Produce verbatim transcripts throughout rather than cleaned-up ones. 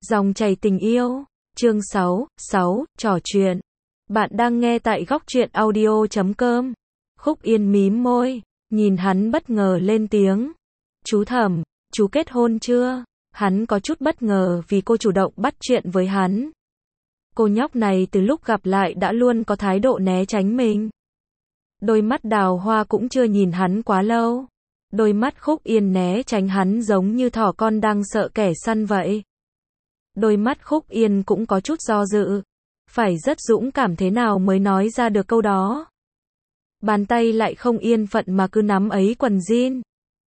Dòng chảy tình yêu, chương sáu, sáu, trò chuyện. Bạn đang nghe tại góc truyện audio chấm com. Khúc Yên mím môi, nhìn hắn bất ngờ lên tiếng. Chú Thẩm, chú kết hôn chưa? Hắn có chút bất ngờ vì cô chủ động bắt chuyện với hắn. Cô nhóc này từ lúc gặp lại đã luôn có thái độ né tránh mình. Đôi mắt đào hoa cũng chưa nhìn hắn quá lâu. Đôi mắt Khúc Yên né tránh hắn giống như thỏ con đang sợ kẻ săn vậy. Đôi mắt Khúc Yên cũng có chút do dự. Phải rất dũng cảm thế nào mới nói ra được câu đó. Bàn tay lại không yên phận mà cứ nắm ấy quần jean.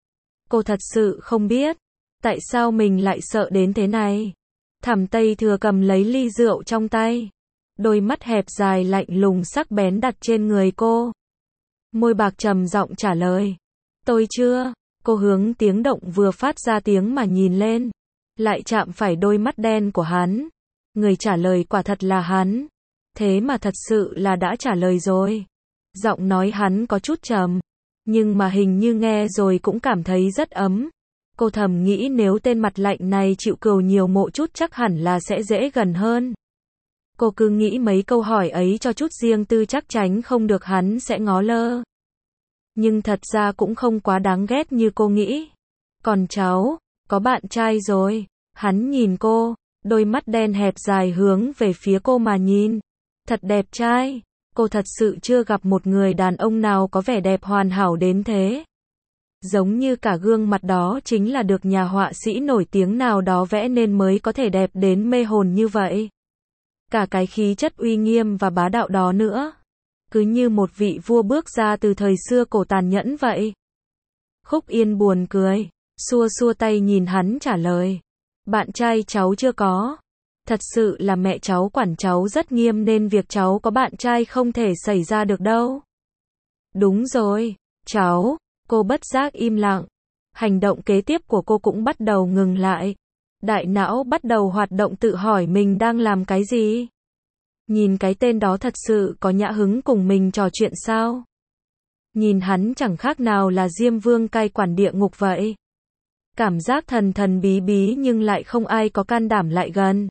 Cô thật sự không biết. Tại sao mình lại sợ đến thế này? Thẩm Tây Thừa cầm lấy ly rượu trong tay. Đôi mắt hẹp dài lạnh lùng sắc bén đặt trên người cô. Môi bạc trầm giọng trả lời. Tôi chưa. Cô hướng tiếng động vừa phát ra tiếng mà nhìn lên. Lại chạm phải đôi mắt đen của hắn. Người trả lời quả thật là hắn. Thế mà thật sự là đã trả lời rồi. Giọng nói hắn có chút trầm. Nhưng mà hình như nghe rồi cũng cảm thấy rất ấm. Cô thầm nghĩ nếu tên mặt lạnh này chịu cừu nhiều mộ chút chắc hẳn là sẽ dễ gần hơn. Cô cứ nghĩ mấy câu hỏi ấy cho chút riêng tư chắc tránh không được hắn sẽ ngó lơ. Nhưng thật ra cũng không quá đáng ghét như cô nghĩ. Còn cháu, có bạn trai rồi. Hắn nhìn cô, đôi mắt đen hẹp dài hướng về phía cô mà nhìn. Thật đẹp trai. Cô thật sự chưa gặp một người đàn ông nào có vẻ đẹp hoàn hảo đến thế. Giống như cả gương mặt đó chính là được nhà họa sĩ nổi tiếng nào đó vẽ nên mới có thể đẹp đến mê hồn như vậy. Cả cái khí chất uy nghiêm và bá đạo đó nữa. Cứ như một vị vua bước ra từ thời xưa cổ tàn nhẫn vậy. Khúc Yên buồn cười, xua xua tay nhìn hắn trả lời. Bạn trai cháu chưa có. Thật sự là mẹ cháu quản cháu rất nghiêm nên việc cháu có bạn trai không thể xảy ra được đâu. Đúng rồi, cháu. Cô bất giác im lặng. Hành động kế tiếp của cô cũng bắt đầu ngừng lại. Đại não bắt đầu hoạt động tự hỏi mình đang làm cái gì. Nhìn cái tên đó thật sự có nhã hứng cùng mình trò chuyện sao? Nhìn hắn chẳng khác nào là Diêm Vương cai quản địa ngục vậy. Cảm giác thần thần bí bí nhưng lại không ai có can đảm lại gần.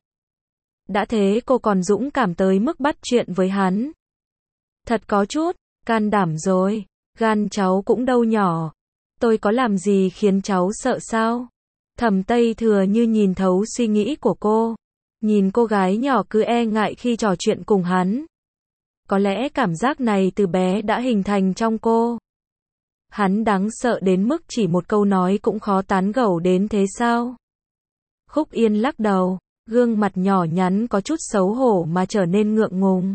Đã thế cô còn dũng cảm tới mức bắt chuyện với hắn. Thật có chút, can đảm rồi. Gan cháu cũng đâu nhỏ. Tôi có làm gì khiến cháu sợ sao? Thẩm Tây Thừa như nhìn thấu suy nghĩ của cô. Nhìn cô gái nhỏ cứ e ngại khi trò chuyện cùng hắn. Có lẽ cảm giác này từ bé đã hình thành trong cô. Hắn đáng sợ đến mức chỉ một câu nói cũng khó tán gẫu đến thế sao? Khúc Yên lắc đầu, gương mặt nhỏ nhắn có chút xấu hổ mà trở nên ngượng ngùng.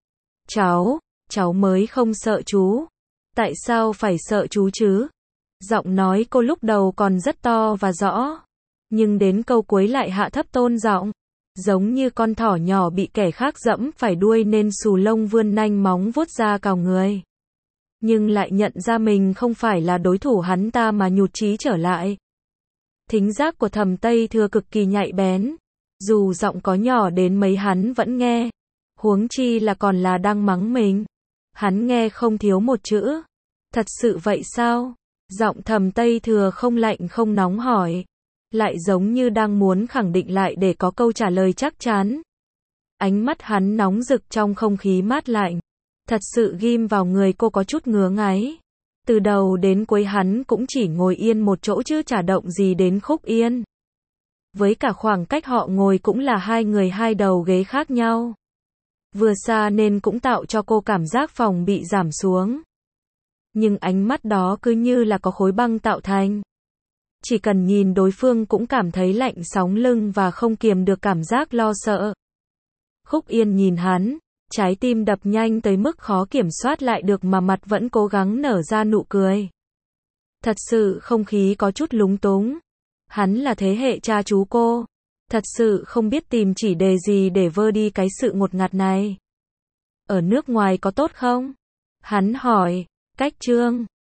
Cháu, cháu mới không sợ chú. Tại sao phải sợ chú chứ? Giọng nói cô lúc đầu còn rất to và rõ. Nhưng đến câu cuối lại hạ thấp tôn giọng. Giống như con thỏ nhỏ bị kẻ khác dẫm phải đuôi nên xù lông vươn nanh móng vuốt ra cào người. Nhưng lại nhận ra mình không phải là đối thủ hắn ta mà nhụt chí trở lại. Thính giác của Thẩm Tây Thừa cực kỳ nhạy bén. Dù giọng có nhỏ đến mấy hắn vẫn nghe. Huống chi là còn là đang mắng mình. Hắn nghe không thiếu một chữ. Thật sự vậy sao? Giọng Thẩm Tây Thừa không lạnh không nóng hỏi. Lại giống như đang muốn khẳng định lại để có câu trả lời chắc chắn. Ánh mắt hắn nóng rực trong không khí mát lạnh. Thật sự ghim vào người cô có chút ngứa ngáy. Từ đầu đến cuối hắn cũng chỉ ngồi yên một chỗ chứ chả động gì đến Khúc Yên. Với cả khoảng cách họ ngồi cũng là hai người hai đầu ghế khác nhau. Vừa xa nên cũng tạo cho cô cảm giác phòng bị giảm xuống. Nhưng ánh mắt đó cứ như là có khối băng tạo thành. Chỉ cần nhìn đối phương cũng cảm thấy lạnh sóng lưng và không kiềm được cảm giác lo sợ. Khúc Yên nhìn hắn, trái tim đập nhanh tới mức khó kiểm soát lại được mà mặt vẫn cố gắng nở ra nụ cười. Thật sự không khí có chút lúng túng. Hắn là thế hệ cha chú cô. Thật sự không biết tìm chỉ đề gì để vơ đi cái sự ngột ngạt này. Ở nước ngoài có tốt không? Hắn hỏi. Cách Trương.